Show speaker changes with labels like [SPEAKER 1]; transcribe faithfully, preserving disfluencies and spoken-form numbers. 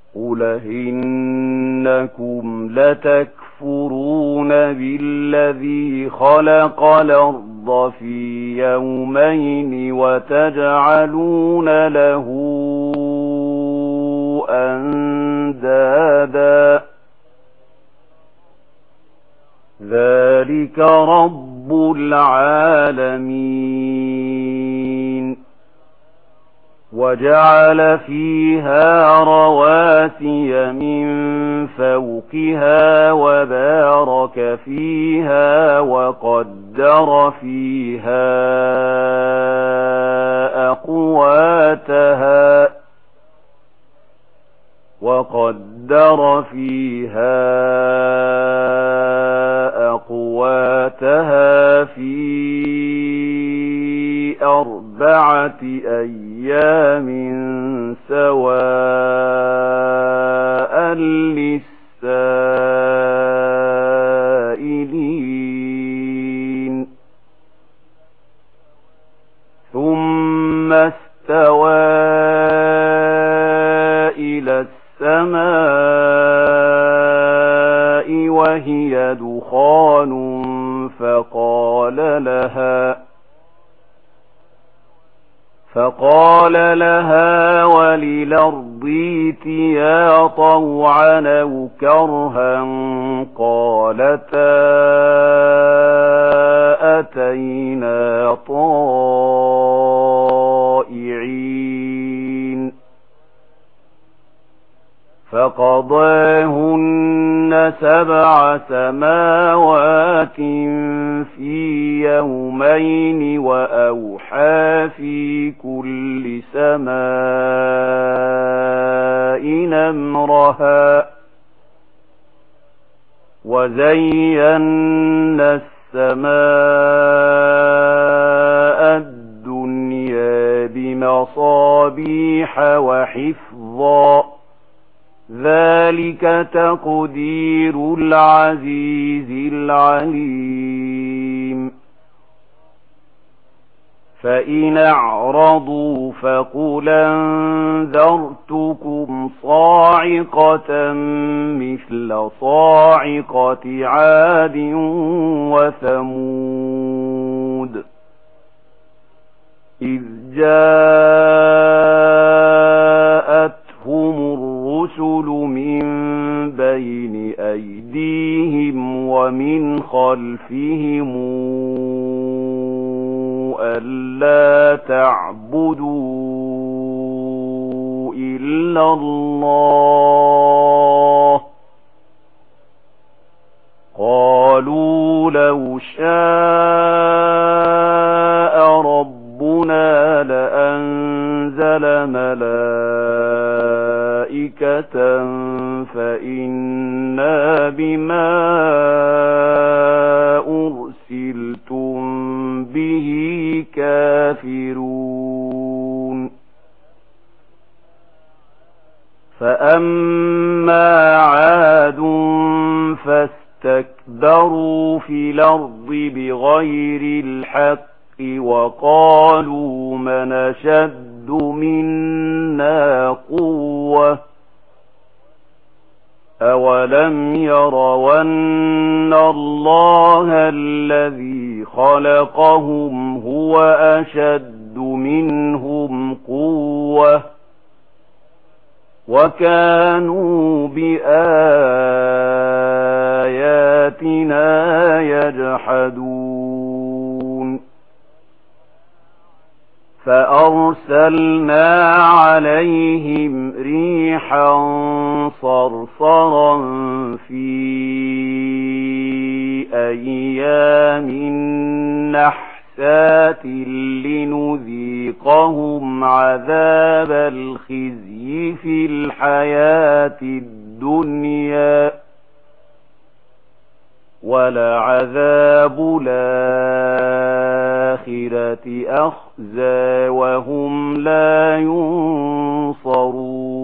[SPEAKER 1] قل إنكم لتكفرون بالذي خلق الأرض في يومين وتجعلون له أندادا ذلك رب العالمين وجعل فيها رواسي من فوقها وبارك فيها وقدر فيها أقواتها وقدر فيها أقواتها في أربعة أيام سواء للسائلين ثم استوى إلى السماء وهي دخان فقال لها فقال لها وللأرض ائتيا طوعا أو كرها قالتا أتينا طائعين فقضاهن سبع سماوات في يومين وأوحى في كل سماء أمرها وزينا السماء الدنيا بمصابيح وحفظا ذلك تقدير العزيز العليم فإن أعرضوا فقل أنذرتكم صاعقة مثل صاعقة عاد وثمود إذ جاءتهم الرسل من بين أيديهم ومن خلفهم ألا تعبدوا إلا الله قالوا لو شاء ربنا لأنزل ملائكة فإنا بما أرسلتم به كافرون فأما عاد فاستكبروا في الأرض بغير الحق وقالوا من أشد منا قوة أولم يروا أن الله الذي خلقهم هو أشد منهم قوة وكانوا بآياتنا يجحدون فأرسلنا عليهم ريحا صرصرا في أيام نحسات لنذيقهم عذاب الخزي في الحياة الدنيا ولعذاب الآخرة أخزى وهم لا ينصرون